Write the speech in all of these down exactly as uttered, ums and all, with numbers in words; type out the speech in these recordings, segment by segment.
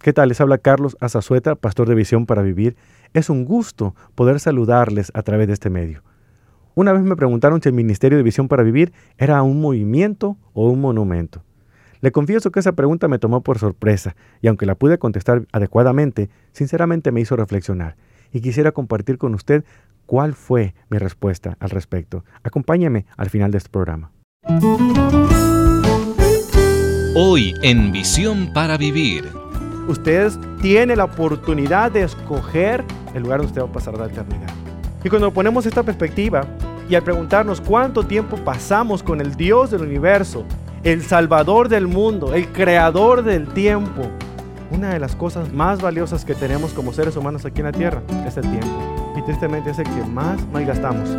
¿Qué tal? Les habla Carlos Azazueta, pastor de Visión para Vivir. Es un gusto poder saludarles a través de este medio. Una vez me preguntaron si el Ministerio de Visión para Vivir era un movimiento o un monumento. Le confieso que esa pregunta me tomó por sorpresa y aunque la pude contestar adecuadamente, sinceramente me hizo reflexionar y quisiera compartir con usted cuál fue mi respuesta al respecto. Acompáñeme al final de este programa. Hoy en Visión para Vivir. Usted tiene la oportunidad de escoger el lugar donde usted va a pasar la eternidad. Y cuando ponemos esta perspectiva y al preguntarnos cuánto tiempo pasamos con el Dios del universo, el Salvador del mundo, el Creador del tiempo, una de las cosas más valiosas que tenemos como seres humanos aquí en la tierra es el tiempo. Y tristemente es el que más malgastamos.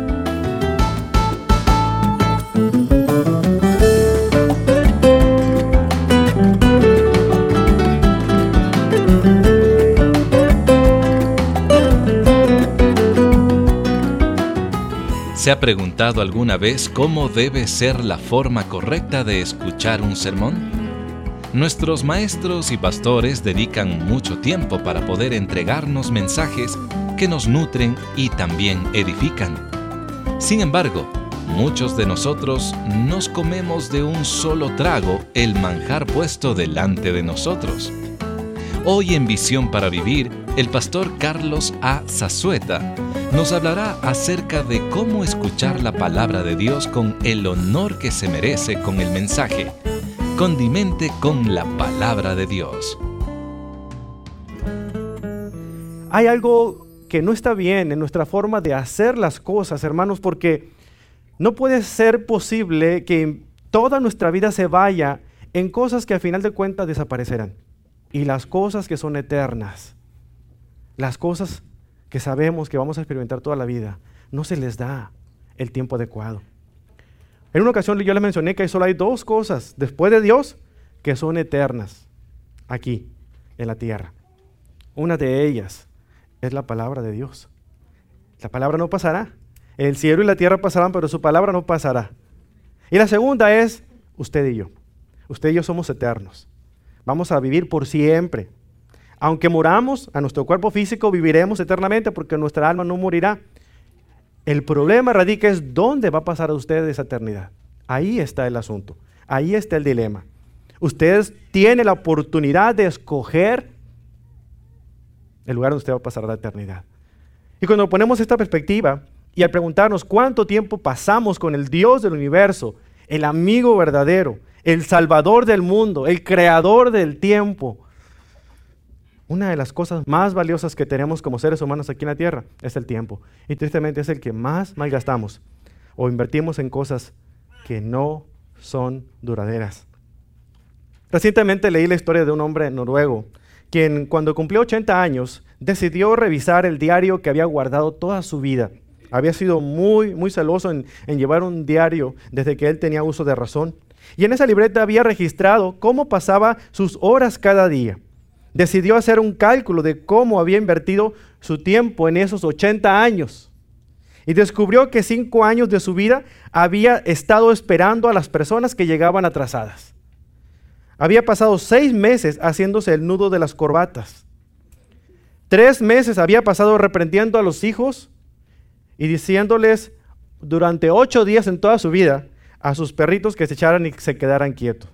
¿Se ha preguntado alguna vez cómo debe ser la forma correcta de escuchar un sermón? Nuestros maestros y pastores dedican mucho tiempo para poder entregarnos mensajes que nos nutren y también edifican. Sin embargo, muchos de nosotros nos comemos de un solo trago el manjar puesto delante de nosotros. Hoy en Visión para Vivir, el pastor Carlos A. Zazueta nos hablará acerca de cómo escuchar la palabra de Dios con el honor que se merece con el mensaje. Condimente con la palabra de Dios. Hay algo que no está bien en nuestra forma de hacer las cosas, hermanos, porque no puede ser posible que toda nuestra vida se vaya en cosas que al final de cuentas desaparecerán. Y las cosas que son eternas, las cosas que sabemos que vamos a experimentar toda la vida, no se les da el tiempo adecuado. En una ocasión yo les mencioné que solo hay dos cosas después de Dios que son eternas aquí en la tierra. Una de ellas es la palabra de Dios. La palabra no pasará. El cielo y la tierra pasarán, pero su palabra no pasará. Y la segunda es usted y yo. Usted y yo somos eternos. Vamos a vivir por siempre. Aunque muramos, a nuestro cuerpo físico viviremos eternamente porque nuestra alma no morirá. El problema radica es dónde va a pasar a usted esa eternidad. Ahí está el asunto. Ahí está el dilema. Usted tiene la oportunidad de escoger el lugar donde usted va a pasar la eternidad. Y cuando ponemos esta perspectiva y al preguntarnos cuánto tiempo pasamos con el Dios del universo, el amigo verdadero, el Salvador del mundo, el Creador del tiempo, una de las cosas más valiosas que tenemos como seres humanos aquí en la tierra es el tiempo. Y tristemente es el que más malgastamos o invertimos en cosas que no son duraderas. Recientemente leí la historia de un hombre noruego, quien cuando cumplió ochenta años decidió revisar el diario que había guardado toda su vida. Había sido muy, muy celoso en, en llevar un diario desde que él tenía uso de razón. Y en esa libreta había registrado cómo pasaba sus horas cada día. Decidió hacer un cálculo de cómo había invertido su tiempo en esos ochenta años. Y descubrió que cinco años de su vida había estado esperando a las personas que llegaban atrasadas. Había pasado seis meses haciéndose el nudo de las corbatas. Tres meses había pasado reprendiendo a los hijos y diciéndoles durante ocho días en toda su vida a sus perritos que se echaran y se quedaran quietos.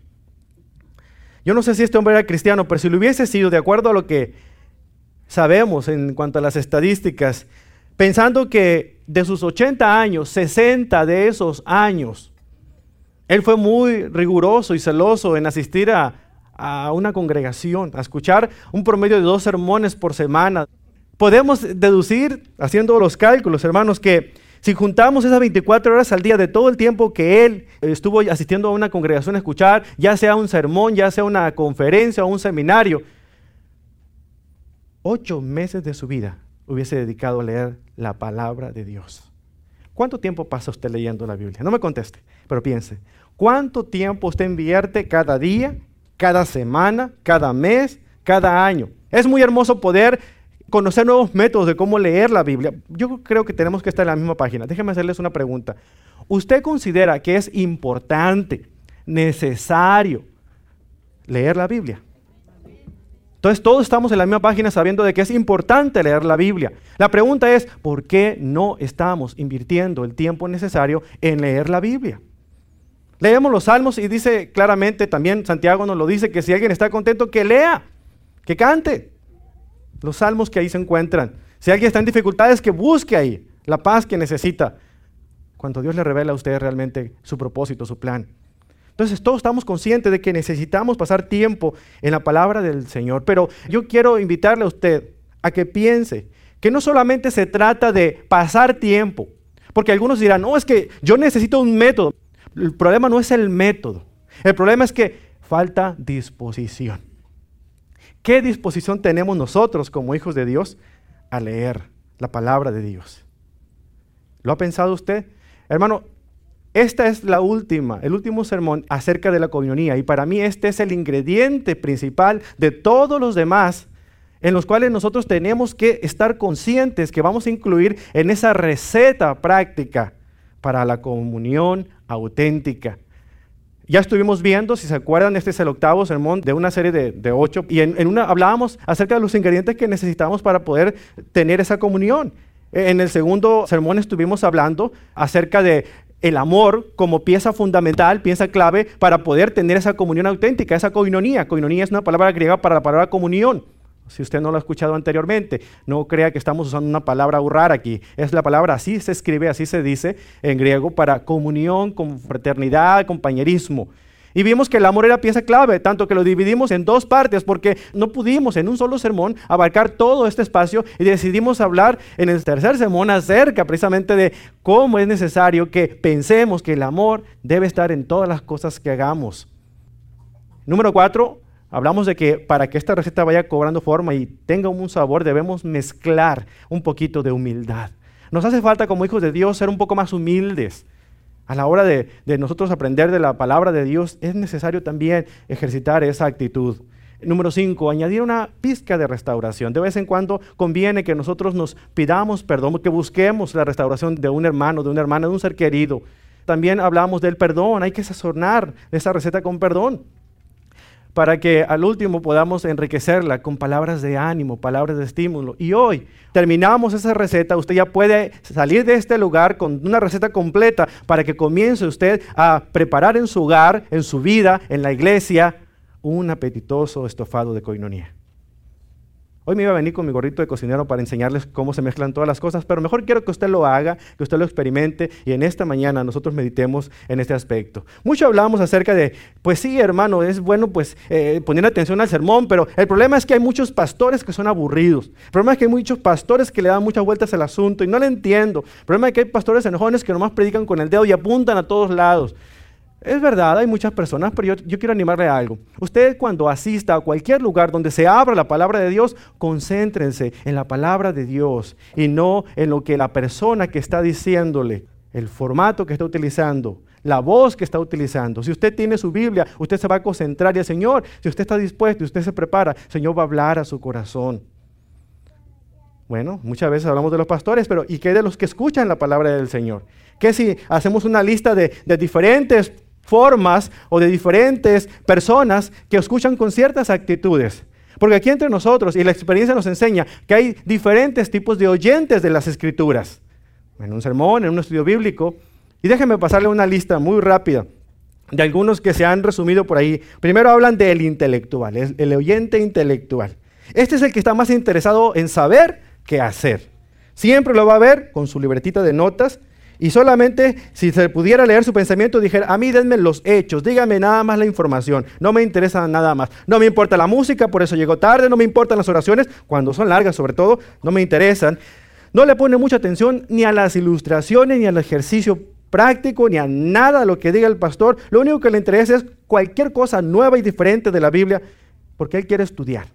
Yo no sé si este hombre era cristiano, pero si lo hubiese sido, de acuerdo a lo que sabemos en cuanto a las estadísticas, pensando que de sus ochenta años, sesenta de esos años, él fue muy riguroso y celoso en asistir a, a una congregación, a escuchar un promedio de dos sermones por semana. Podemos deducir, haciendo los cálculos, hermanos, que si juntamos esas veinticuatro horas al día de todo el tiempo que él estuvo asistiendo a una congregación a escuchar, ya sea un sermón, ya sea una conferencia o un seminario, ocho meses de su vida hubiese dedicado a leer la palabra de Dios. ¿Cuánto tiempo pasa usted leyendo la Biblia? No me conteste, pero piense. ¿Cuánto tiempo usted invierte cada día, cada semana, cada mes, cada año? Es muy hermoso poder conocer nuevos métodos de cómo leer la Biblia. Yo creo que tenemos que estar en la misma página. Déjenme hacerles una pregunta. ¿Usted considera que es importante, necesario leer la Biblia? Entonces todos estamos en la misma página sabiendo de que es importante leer la Biblia. La pregunta es, ¿por qué no estamos invirtiendo el tiempo necesario en leer la Biblia? Leemos los salmos y dice claramente, también Santiago nos lo dice, que si alguien está contento, que lea, que cante los salmos que ahí se encuentran. Si alguien está en dificultades, que busque ahí la paz que necesita, cuando Dios le revela a usted realmente su propósito, su plan. Entonces todos estamos conscientes de que necesitamos pasar tiempo en la palabra del Señor, pero yo quiero invitarle a usted a que piense que no solamente se trata de pasar tiempo, porque algunos dirán, no, es que yo necesito un método. El problema no es el método, el problema es que falta disposición. ¿Qué disposición tenemos nosotros como hijos de Dios a leer la palabra de Dios? ¿Lo ha pensado usted? Hermano, esta es la última, el último sermón acerca de la coinonía, y para mí este es el ingrediente principal de todos los demás en los cuales nosotros tenemos que estar conscientes que vamos a incluir en esa receta práctica para la comunión auténtica. Ya estuvimos viendo, si se acuerdan, este es el octavo sermón de una serie de, de ocho, y en, en una hablábamos acerca de los ingredientes que necesitamos para poder tener esa comunión. En el segundo sermón estuvimos hablando acerca de el amor como pieza fundamental, pieza clave para poder tener esa comunión auténtica, esa koinonía. Koinonía es una palabra griega para la palabra comunión. Si usted no lo ha escuchado anteriormente, no crea que estamos usando una palabra rara aquí. Es la palabra, así se escribe, así se dice en griego, para comunión, con fraternidad, compañerismo. Y vimos que el amor era pieza clave, tanto que lo dividimos en dos partes, porque no pudimos en un solo sermón abarcar todo este espacio, y decidimos hablar en el tercer sermón acerca precisamente de cómo es necesario que pensemos que el amor debe estar en todas las cosas que hagamos. Número cuatro, hablamos de que para que esta receta vaya cobrando forma y tenga un sabor, debemos mezclar un poquito de humildad. Nos hace falta como hijos de Dios ser un poco más humildes. A la hora de, de nosotros aprender de la palabra de Dios, es necesario también ejercitar esa actitud. Número cinco, añadir una pizca de restauración. De vez en cuando conviene que nosotros nos pidamos perdón, que busquemos la restauración de un hermano, de una hermana, de un ser querido. También hablamos del perdón, hay que sazonar esa receta con perdón, para que al último podamos enriquecerla con palabras de ánimo, palabras de estímulo. Y hoy terminamos esa receta, usted ya puede salir de este lugar con una receta completa para que comience usted a preparar en su hogar, en su vida, en la iglesia, un apetitoso estofado de koinonía. Hoy me iba a venir con mi gorrito de cocinero para enseñarles cómo se mezclan todas las cosas, pero mejor quiero que usted lo haga, que usted lo experimente, y en esta mañana nosotros meditemos en este aspecto. Mucho hablamos acerca de, pues sí, hermano, es bueno pues eh, poner atención al sermón, pero el problema es que hay muchos pastores que son aburridos. El problema es que hay muchos pastores que le dan muchas vueltas al asunto y no le entiendo. El problema es que hay pastores enojones que nomás predican con el dedo y apuntan a todos lados. Es verdad, hay muchas personas, pero yo, yo quiero animarle a algo. Usted cuando asista a cualquier lugar donde se abra la palabra de Dios, concéntrense en la palabra de Dios y no en lo que la persona que está diciéndole, el formato que está utilizando, la voz que está utilizando. Si usted tiene su Biblia, usted se va a concentrar y el Señor, si usted está dispuesto y usted se prepara, el Señor va a hablar a su corazón. Bueno, muchas veces hablamos de los pastores, pero ¿y qué de los que escuchan la palabra del Señor? ¿Qué si hacemos una lista de, de diferentes formas o de diferentes personas que escuchan con ciertas actitudes? Porque aquí entre nosotros, y la experiencia nos enseña que hay diferentes tipos de oyentes de las Escrituras. En un sermón, en un estudio bíblico. Y déjenme pasarle una lista muy rápida de algunos que se han resumido por ahí. Primero hablan del intelectual, el, el oyente intelectual. Este es el que está más interesado en saber que hacer. Siempre lo va a ver con su libretita de notas. Y solamente si se pudiera leer su pensamiento, dijera, a mí denme los hechos, dígame nada más la información, no me interesa nada más. No me importa la música, por eso llego tarde, no me importan las oraciones, cuando son largas sobre todo, no me interesan. No le pone mucha atención ni a las ilustraciones, ni al ejercicio práctico, ni a nada de lo que diga el pastor. Lo único que le interesa es cualquier cosa nueva y diferente de la Biblia, porque él quiere estudiar.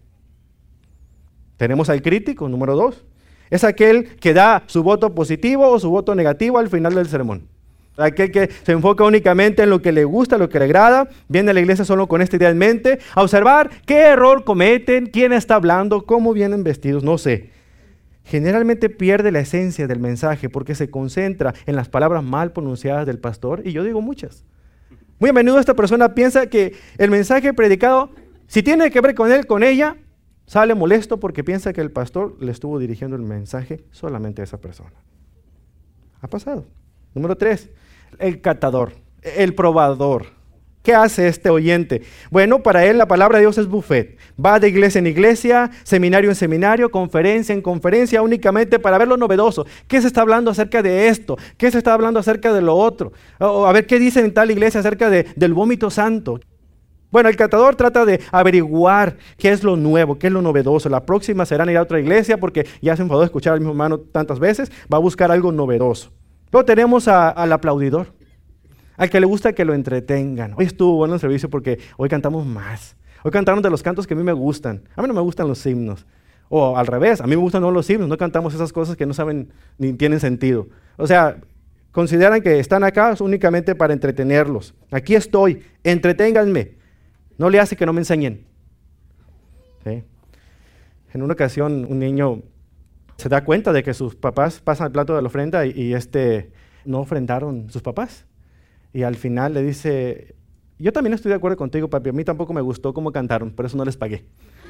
Tenemos al crítico, número dos. Es aquel que da su voto positivo o su voto negativo al final del sermón. Aquel que se enfoca únicamente en lo que le gusta, lo que le agrada, viene a la iglesia solo con esta idea en mente, a observar qué error cometen, quién está hablando, cómo vienen vestidos, no sé. Generalmente pierde la esencia del mensaje porque se concentra en las palabras mal pronunciadas del pastor, y yo digo muchas. Muy a menudo esta persona piensa que el mensaje predicado, si tiene que ver con él, con ella, Sale molesto porque piensa que el pastor le estuvo dirigiendo el mensaje solamente a esa persona. Ha pasado. Número tres, el catador, el probador. ¿Qué hace este oyente? Bueno, para él la palabra de Dios es buffet. Va de iglesia en iglesia, seminario en seminario, conferencia en conferencia, únicamente para ver lo novedoso. ¿Qué se está hablando acerca de esto? ¿Qué se está hablando acerca de lo otro? O a ver qué dicen en tal iglesia acerca de, del vómito santo. Bueno, el catador trata de averiguar qué es lo nuevo, qué es lo novedoso. La próxima será ir a otra iglesia porque ya se enfadó de escuchar al mismo hermano tantas veces. Va a buscar algo novedoso. Luego tenemos a, al aplaudidor, al que le gusta que lo entretengan. Hoy estuvo bueno el servicio porque hoy cantamos más. Hoy cantaron de los cantos que a mí me gustan. A mí no me gustan los himnos. O al revés, a mí me gustan no los himnos. No cantamos esas cosas que no saben ni tienen sentido. O sea, consideran que están acá únicamente para entretenerlos. Aquí estoy, entreténganme. No le hace que no me enseñen. ¿Sí? En una ocasión un niño se da cuenta de que sus papás pasan el plato de la ofrenda y, y este, no ofrendaron sus papás. Y al final le dice, yo también estoy de acuerdo contigo, papi, a mí tampoco me gustó cómo cantaron, por eso no les pagué.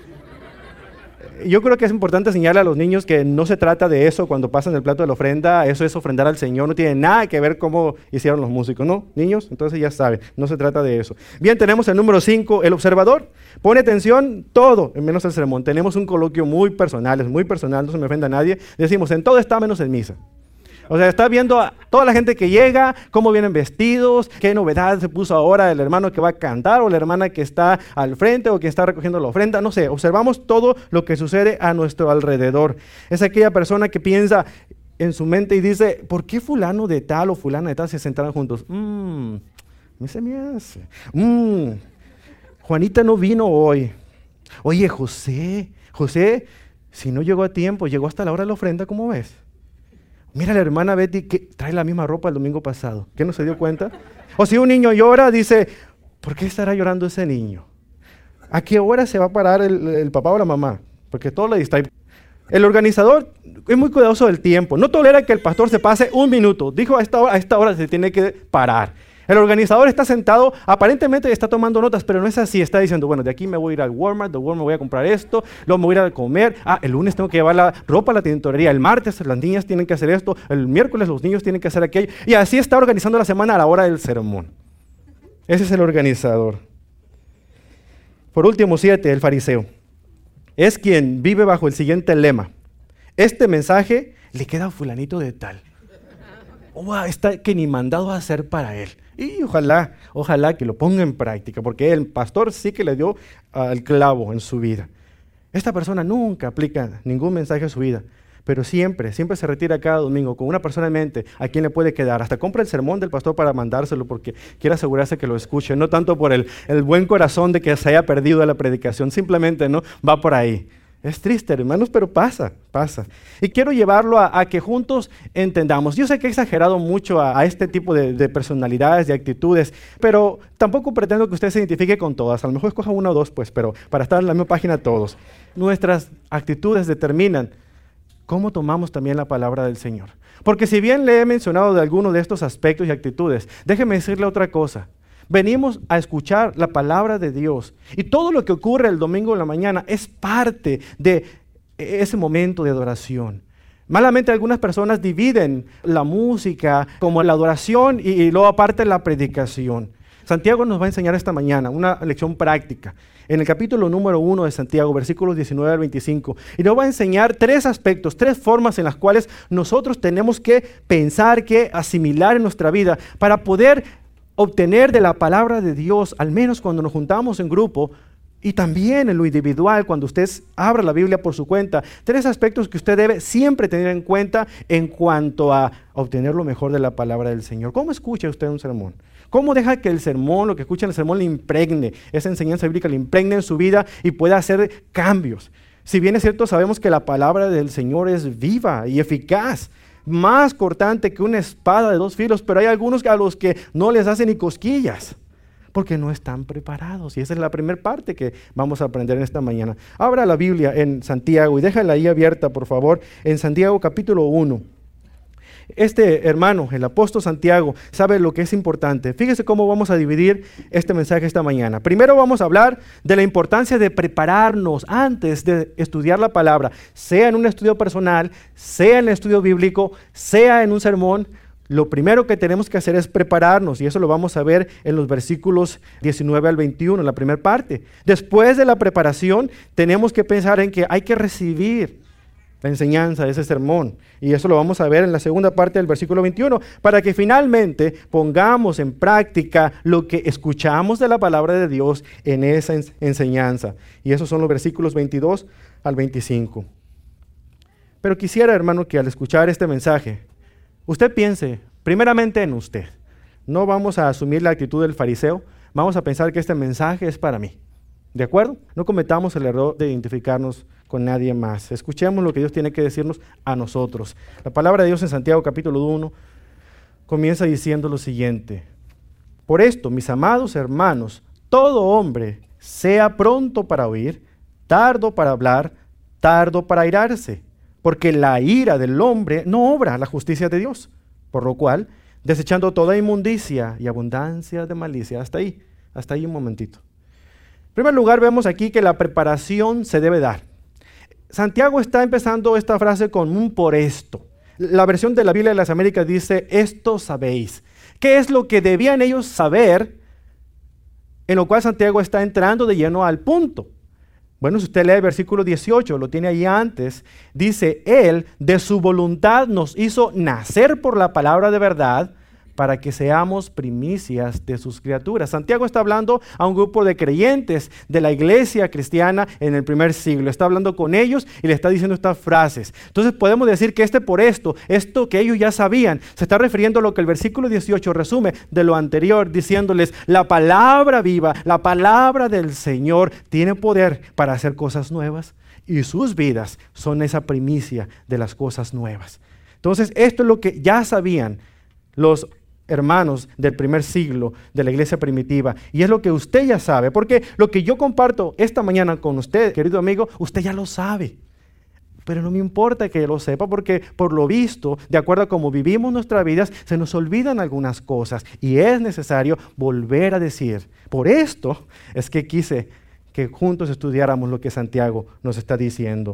Yo creo que es importante enseñarle a los niños que no se trata de eso cuando pasan el plato de la ofrenda, eso es ofrendar al Señor, no tiene nada que ver cómo hicieron los músicos, ¿no? Niños, entonces ya saben, no se trata de eso. Bien, tenemos el número cinco, el observador, pone atención todo, menos el sermón. Tenemos un coloquio muy personal, es muy personal, no se me ofenda a nadie, decimos, en todo está menos en misa. O sea, está viendo a toda la gente que llega, cómo vienen vestidos, qué novedad se puso ahora el hermano que va a cantar o la hermana que está al frente o que está recogiendo la ofrenda, no sé, observamos todo lo que sucede a nuestro alrededor. Es aquella persona que piensa en su mente y dice, ¿por qué fulano de tal o fulana de tal se sentaron juntos? Mmm, me se me hace. Mmm, Juanita no vino hoy. Oye, José, José, si no llegó a tiempo, llegó hasta la hora de la ofrenda, ¿cómo ves? Mira la hermana Betty que trae la misma ropa el domingo pasado. ¿Qué no se dio cuenta? O si un niño llora, dice, ¿por qué estará llorando ese niño? ¿A qué hora se va a parar el, el papá o la mamá? Porque todo le distrae. El organizador es muy cuidadoso del tiempo. No tolera que el pastor se pase un minuto. Dijo, a esta hora, a esta hora se tiene que parar. El organizador está sentado, aparentemente está tomando notas, pero no es así. Está diciendo, bueno, de aquí me voy a ir al Walmart, de Walmart me voy a comprar esto, luego me voy a ir a comer. Ah, el lunes tengo que llevar la ropa a la tintorería, el martes las niñas tienen que hacer esto, el miércoles los niños tienen que hacer aquello. Y así está organizando la semana a la hora del sermón. Ese es el organizador. Por último, siete, el fariseo. Es quien vive bajo el siguiente lema. Este mensaje le queda a fulanito de tal. Oh, está que ni mandado a hacer para él. Y ojalá, ojalá que lo ponga en práctica, porque el pastor sí que le dio al uh, clavo en su vida. Esta persona nunca aplica ningún mensaje a su vida, pero siempre, siempre se retira cada domingo con una persona en mente a quien le puede quedar. Hasta compra el sermón del pastor para mandárselo porque quiere asegurarse que lo escuche, no tanto por el, el buen corazón de que se haya perdido la predicación, simplemente no va por ahí. Es triste, hermanos, pero pasa, pasa. Y quiero llevarlo a, a que juntos entendamos. Yo sé que he exagerado mucho a, a este tipo de, de personalidades, de actitudes, pero tampoco pretendo que usted se identifique con todas. A lo mejor escoja una o dos, pues, pero para estar en la misma página todos. Nuestras actitudes determinan cómo tomamos también la palabra del Señor. Porque si bien le he mencionado de algunos de estos aspectos y actitudes, déjeme decirle otra cosa. Venimos a escuchar la palabra de Dios y todo lo que ocurre el domingo en la mañana es parte de ese momento de adoración. Malamente algunas personas dividen la música como la adoración y, y luego aparte la predicación. Santiago nos va a enseñar esta mañana una lección práctica en el capítulo número uno de Santiago, versículos diecinueve al veinticinco, y nos va a enseñar tres aspectos, tres formas en las cuales nosotros tenemos que pensar, que asimilar en nuestra vida para poder obtener de la palabra de Dios, al menos cuando nos juntamos en grupo, y también en lo individual, cuando usted abra la Biblia por su cuenta, tres aspectos que usted debe siempre tener en cuenta en cuanto a obtener lo mejor de la palabra del Señor. ¿Cómo escucha usted un sermón? ¿Cómo deja que el sermón, lo que escucha en el sermón, le impregne, esa enseñanza bíblica le impregne en su vida y pueda hacer cambios? Si bien es cierto, sabemos que la palabra del Señor es viva y eficaz, más cortante que una espada de dos filos, pero hay algunos a los que no les hacen ni cosquillas, porque no están preparados. Y esa es la primera parte que vamos a aprender en esta mañana. Abra la Biblia en Santiago y déjala ahí abierta, por favor, en Santiago capítulo uno. Este hermano, el apóstol Santiago, sabe lo que es importante. Fíjese cómo vamos a dividir este mensaje esta mañana. Primero vamos a hablar de la importancia de prepararnos antes de estudiar la palabra, sea en un estudio personal, sea en el estudio bíblico, sea en un sermón. Lo primero que tenemos que hacer es prepararnos, y eso lo vamos a ver en los versículos diecinueve al veintiuno, en la primera parte. Después de la preparación, tenemos que pensar en que hay que recibir la enseñanza de ese sermón, y eso lo vamos a ver en la segunda parte del versículo veintiuno, para que finalmente pongamos en práctica lo que escuchamos de la palabra de Dios en esa enseñanza. Y esos son los versículos veintidós al veinticinco. Pero quisiera, hermano, que al escuchar este mensaje, usted piense primeramente en usted. No vamos a asumir la actitud del fariseo, vamos a pensar que este mensaje es para mí. ¿De acuerdo? No cometamos el error de identificarnos con nadie más. Escuchemos lo que Dios tiene que decirnos a nosotros. La palabra de Dios en Santiago capítulo uno comienza diciendo lo siguiente: por esto, mis amados hermanos, todo hombre sea pronto para oír, tardo para hablar, tardo para airarse, porque la ira del hombre no obra la justicia de Dios, por lo cual, desechando toda inmundicia y abundancia de malicia, hasta ahí, hasta ahí un momentito. En primer lugar, vemos aquí que la preparación se debe dar. Santiago está empezando esta frase con un por esto. La versión de la Biblia de las Américas dice, esto sabéis. ¿Qué es lo que debían ellos saber? En lo cual Santiago está entrando de lleno al punto. Bueno, si usted lee el versículo dieciocho, lo tiene ahí antes, dice, Él de su voluntad nos hizo nacer por la palabra de verdad, para que seamos primicias de sus criaturas. Santiago está hablando a un grupo de creyentes de la iglesia cristiana en el primer siglo. Está hablando con ellos y le está diciendo estas frases. Entonces podemos decir que este por esto, esto que ellos ya sabían, se está refiriendo a lo que el versículo dieciocho resume de lo anterior, diciéndoles, la palabra viva, la palabra del Señor tiene poder para hacer cosas nuevas y sus vidas son esa primicia de las cosas nuevas. Entonces esto es lo que ya sabían los hermanos del primer siglo de la iglesia primitiva, y es lo que usted ya sabe, porque lo que yo comparto esta mañana con usted, querido amigo, usted ya lo sabe, pero no me importa que lo sepa, porque por lo visto, de acuerdo a cómo vivimos nuestras vidas, se nos olvidan algunas cosas, y es necesario volver a decir. Por esto es que quise que juntos estudiáramos lo que Santiago nos está diciendo.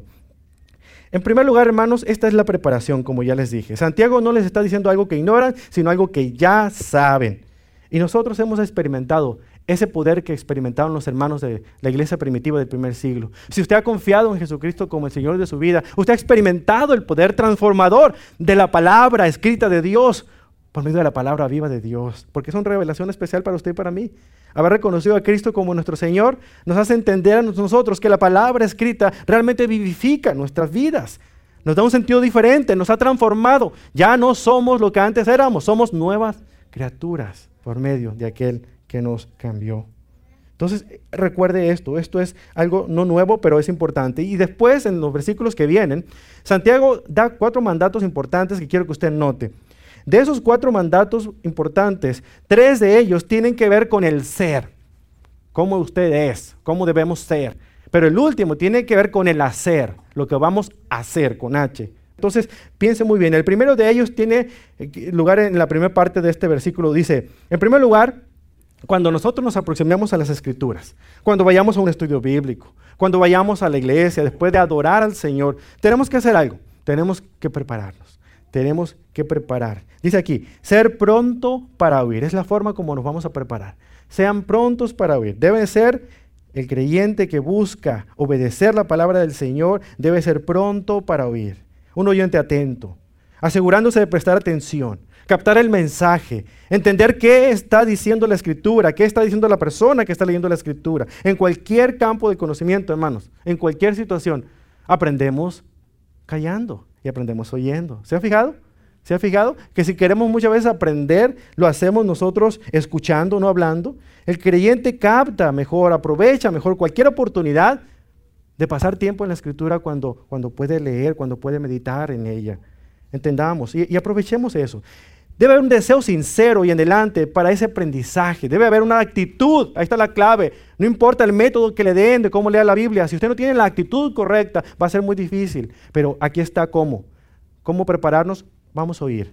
En primer lugar, hermanos, esta es la preparación, como ya les dije. Santiago no les está diciendo algo que ignoran, sino algo que ya saben. Y nosotros hemos experimentado ese poder que experimentaron los hermanos de la iglesia primitiva del primer siglo. Si usted ha confiado en Jesucristo como el Señor de su vida, usted ha experimentado el poder transformador de la palabra escrita de Dios, por medio de la palabra viva de Dios, porque es una revelación especial para usted y para mí. Haber reconocido a Cristo como nuestro Señor nos hace entender a nosotros que la palabra escrita realmente vivifica nuestras vidas. Nos da un sentido diferente, nos ha transformado. Ya no somos lo que antes éramos, somos nuevas criaturas por medio de aquel que nos cambió. Entonces, recuerde esto, esto es algo no nuevo, pero es importante. Y después, en los versículos que vienen, Santiago da cuatro mandatos importantes que quiero que usted note. De esos cuatro mandatos importantes, tres de ellos tienen que ver con el ser, cómo usted es, cómo debemos ser. Pero el último tiene que ver con el hacer, lo que vamos a hacer con H. Entonces, piense muy bien. El primero de ellos tiene lugar en la primera parte de este versículo. Dice, en primer lugar, cuando nosotros nos aproximemos a las Escrituras, cuando vayamos a un estudio bíblico, cuando vayamos a la iglesia, después de adorar al Señor, tenemos que hacer algo, tenemos que prepararnos. Tenemos que preparar. Dice aquí, ser pronto para oír. Es la forma como nos vamos a preparar. Sean prontos para oír. Debe ser el creyente que busca obedecer la palabra del Señor, debe ser pronto para oír. Un oyente atento, asegurándose de prestar atención, captar el mensaje, entender qué está diciendo la Escritura, qué está diciendo la persona que está leyendo la Escritura. En cualquier campo de conocimiento, hermanos, en cualquier situación, aprendemos callando. Y aprendemos oyendo. ¿Se ha fijado? ¿Se ha fijado? Que si queremos muchas veces aprender, lo hacemos nosotros escuchando, no hablando. El creyente capta mejor, aprovecha mejor cualquier oportunidad de pasar tiempo en la Escritura cuando, cuando puede leer, cuando puede meditar en ella. Entendamos y, y aprovechemos eso. Debe haber un deseo sincero y en adelante para ese aprendizaje. Debe haber una actitud. Ahí está la clave. No importa el método que le den de cómo lea la Biblia. Si usted no tiene la actitud correcta, va a ser muy difícil. Pero aquí está cómo. ¿Cómo prepararnos? Vamos a oír.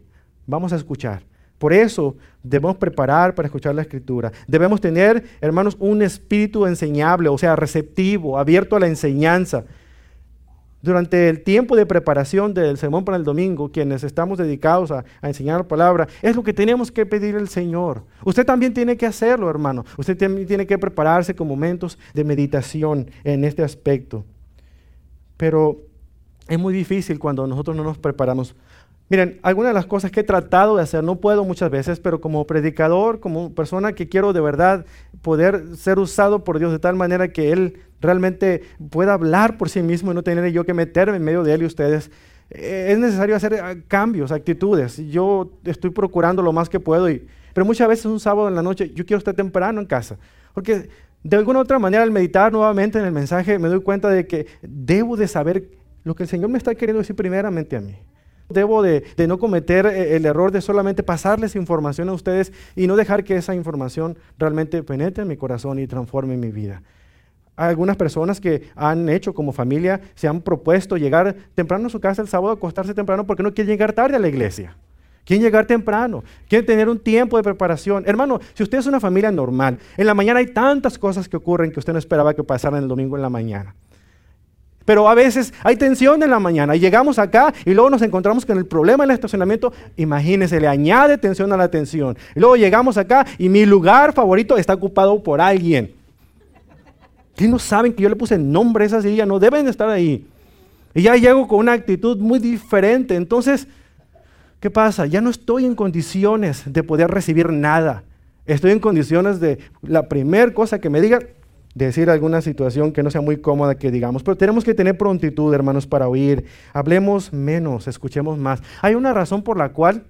vamos a escuchar. Por eso debemos preparar para escuchar la Escritura. Debemos tener, hermanos, un espíritu enseñable, o sea, receptivo, abierto a la enseñanza. Durante el tiempo de preparación del sermón para el domingo, quienes estamos dedicados a, a enseñar la palabra, es lo que tenemos que pedir al Señor. Usted también tiene que hacerlo, hermano. Usted también tiene que prepararse con momentos de meditación en este aspecto. Pero es muy difícil cuando nosotros no nos preparamos. Miren, algunas de las cosas que he tratado de hacer, no puedo muchas veces, pero como predicador, como persona que quiero de verdad poder ser usado por Dios de tal manera que Él realmente pueda hablar por sí mismo y no tener yo que meterme en medio de Él y ustedes, eh, es necesario hacer cambios, actitudes. Yo estoy procurando lo más que puedo, y, pero muchas veces un sábado en la noche yo quiero estar temprano en casa, porque de alguna u otra manera al meditar nuevamente en el mensaje me doy cuenta de que debo de saber lo que el Señor me está queriendo decir primeramente a mí. Debo de, de no cometer el error de solamente pasarles información a ustedes y no dejar que esa información realmente penetre en mi corazón y transforme mi vida. Hay algunas personas que han hecho como familia, se han propuesto llegar temprano a su casa el sábado, acostarse temprano porque no quieren llegar tarde a la iglesia. Quieren llegar temprano, quieren tener un tiempo de preparación. Hermano, si usted es una familia normal, en la mañana hay tantas cosas que ocurren que usted no esperaba que pasaran el domingo en la mañana. Pero a veces hay tensión en la mañana y llegamos acá y luego nos encontramos con el problema del estacionamiento. Imagínense, le añade tensión a la tensión. Y luego llegamos acá y mi lugar favorito está ocupado por alguien. ¿Qué no saben que yo le puse nombre a esa silla? No deben de estar ahí. Y ya llego con una actitud muy diferente. Entonces, ¿qué pasa? Ya no estoy en condiciones de poder recibir nada. Estoy en condiciones de la primera cosa que me digan, decir alguna situación que no sea muy cómoda que digamos, pero tenemos que tener prontitud, hermanos, para oír. Hablemos menos, escuchemos más. Hay una razón por la cual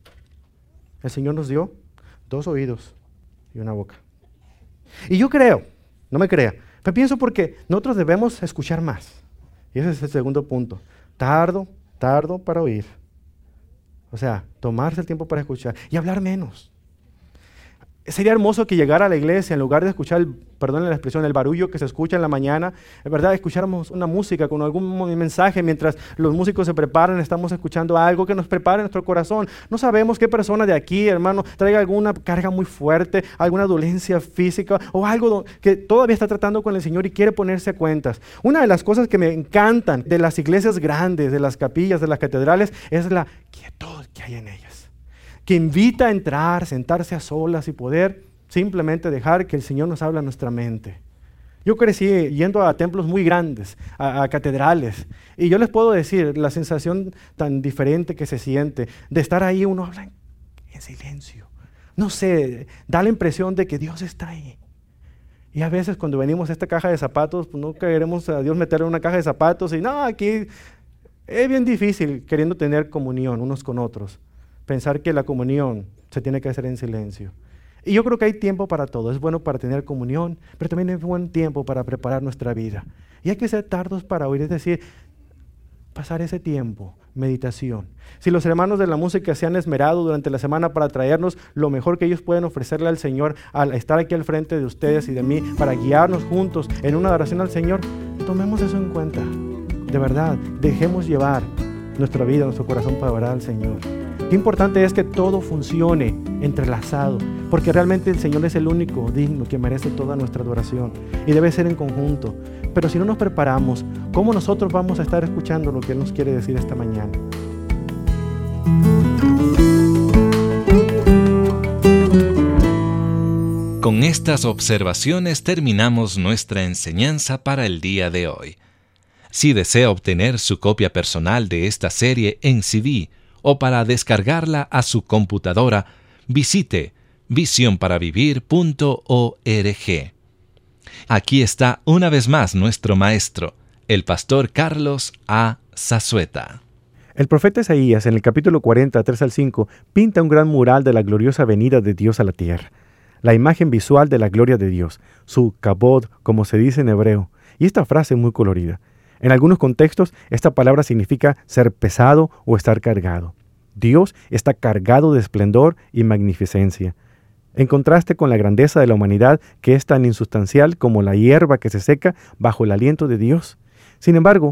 el Señor nos dio dos oídos y una boca. Y yo creo, no me crea, pero pienso porque nosotros debemos escuchar más. Y ese es el segundo punto. Tardo, tardo para oír. O sea, tomarse el tiempo para escuchar y hablar menos. Sería hermoso que llegara a la iglesia, en lugar de escuchar, el, perdón la expresión, el barullo que se escucha en la mañana, es verdad, escucháramos una música con algún mensaje mientras los músicos se preparan, estamos escuchando algo que nos prepare nuestro corazón. No sabemos qué persona de aquí, hermano, traiga alguna carga muy fuerte, alguna dolencia física o algo que todavía está tratando con el Señor y quiere ponerse a cuentas. Una de las cosas que me encantan de las iglesias grandes, de las capillas, de las catedrales, es la quietud que hay en ellas, que invita a entrar, sentarse a solas y poder simplemente dejar que el Señor nos hable a nuestra mente. Yo crecí yendo a templos muy grandes, a, a catedrales, y yo les puedo decir la sensación tan diferente que se siente de estar ahí, uno habla en, en silencio. No sé, da la impresión de que Dios está ahí. Y a veces cuando venimos a esta caja de zapatos, pues no queremos a Dios meterle en una caja de zapatos y no, aquí es bien difícil queriendo tener comunión unos con otros. Pensar que la comunión se tiene que hacer en silencio. Y yo creo que hay tiempo para todo. Es bueno para tener comunión, pero también es buen tiempo para preparar nuestra vida. Y hay que ser tardos para oír, es decir, pasar ese tiempo, meditación. Si los hermanos de la música se han esmerado durante la semana para traernos lo mejor que ellos pueden ofrecerle al Señor, al estar aquí al frente de ustedes y de mí, para guiarnos juntos en una adoración al Señor, tomemos eso en cuenta. De verdad, dejemos llevar nuestra vida, nuestro corazón para adorar al Señor. Qué importante es que todo funcione entrelazado, porque realmente el Señor es el único digno que merece toda nuestra adoración y debe ser en conjunto. Pero si no nos preparamos, ¿cómo nosotros vamos a estar escuchando lo que Él nos quiere decir esta mañana? Con estas observaciones terminamos nuestra enseñanza para el día de hoy. Si desea obtener su copia personal de esta serie en C D o para descargarla a su computadora, visite visión para vivir punto org. Aquí está una vez más nuestro maestro, el pastor Carlos A. Zazueta. El profeta Isaías, en el capítulo cuarenta, tres al cinco, pinta un gran mural de la gloriosa venida de Dios a la tierra. La imagen visual de la gloria de Dios, su kabod, como se dice en hebreo, y esta frase es muy colorida. En algunos contextos, esta palabra significa ser pesado o estar cargado. Dios está cargado de esplendor y magnificencia, en contraste con la grandeza de la humanidad, que es tan insustancial como la hierba que se seca bajo el aliento de Dios. Sin embargo,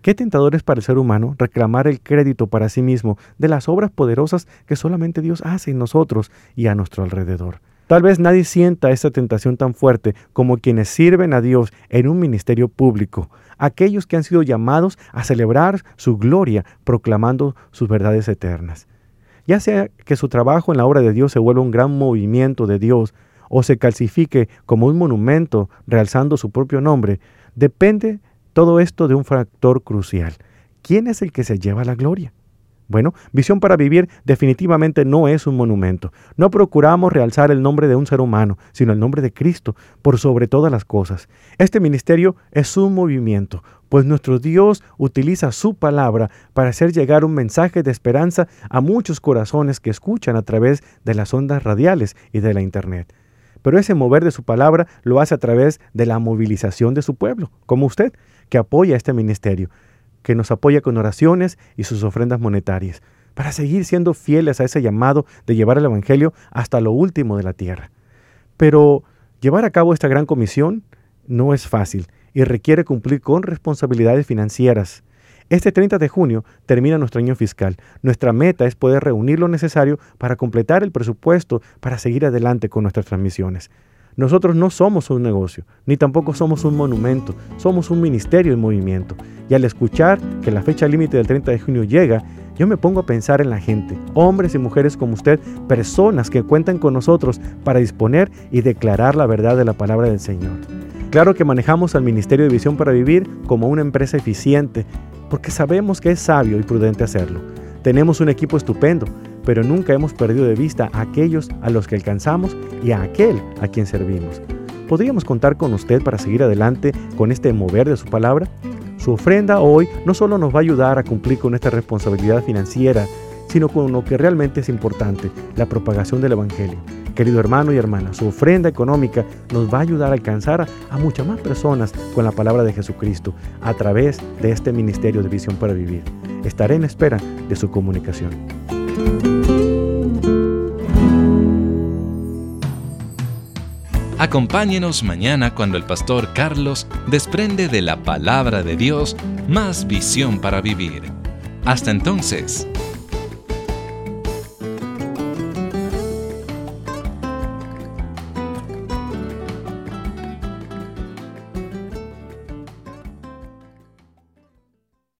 Qué tentador es para el ser humano reclamar el crédito para sí mismo de las obras poderosas que solamente Dios hace en nosotros y a nuestro alrededor. Tal vez nadie sienta esta tentación tan fuerte como quienes sirven a Dios en un ministerio público, aquellos que han sido llamados a celebrar su gloria proclamando sus verdades eternas. Ya sea que su trabajo en la obra de Dios se vuelva un gran movimiento de Dios o se calcifique como un monumento realzando su propio nombre, depende todo esto de un factor crucial. ¿Quién es el que se lleva la gloria? Bueno, Visión para Vivir definitivamente no es un monumento. No procuramos realzar el nombre de un ser humano, sino el nombre de Cristo, por sobre todas las cosas. Este ministerio es un movimiento, pues nuestro Dios utiliza su palabra para hacer llegar un mensaje de esperanza a muchos corazones que escuchan a través de las ondas radiales y de la internet. Pero ese mover de su palabra lo hace a través de la movilización de su pueblo, como usted, que apoya este ministerio, que nos apoya con oraciones y sus ofrendas monetarias, para seguir siendo fieles a ese llamado de llevar el Evangelio hasta lo último de la tierra. Pero llevar a cabo esta gran comisión no es fácil y requiere cumplir con responsabilidades financieras. Este treinta de junio termina nuestro año fiscal. Nuestra meta es poder reunir lo necesario para completar el presupuesto para seguir adelante con nuestras transmisiones. Nosotros no somos un negocio, ni tampoco somos un monumento, somos un ministerio en movimiento. Y al escuchar que la fecha límite del treinta de junio llega, yo me pongo a pensar en la gente, hombres y mujeres como usted, personas que cuentan con nosotros para disponer y declarar la verdad de la palabra del Señor. Claro que manejamos al Ministerio de Visión para Vivir como una empresa eficiente, porque sabemos que es sabio y prudente hacerlo. Tenemos un equipo estupendo, pero nunca hemos perdido de vista a aquellos a los que alcanzamos y a aquel a quien servimos. ¿Podríamos contar con usted para seguir adelante con este mover de su palabra? Su ofrenda hoy no solo nos va a ayudar a cumplir con esta responsabilidad financiera, sino con lo que realmente es importante, la propagación del Evangelio. Querido hermano y hermana, su ofrenda económica nos va a ayudar a alcanzar a, a muchas más personas con la palabra de Jesucristo a través de este ministerio de Visión para Vivir. Estaré en espera de su comunicación. Acompáñenos mañana cuando el pastor Carlos desprende de la palabra de Dios más visión para vivir. Hasta entonces,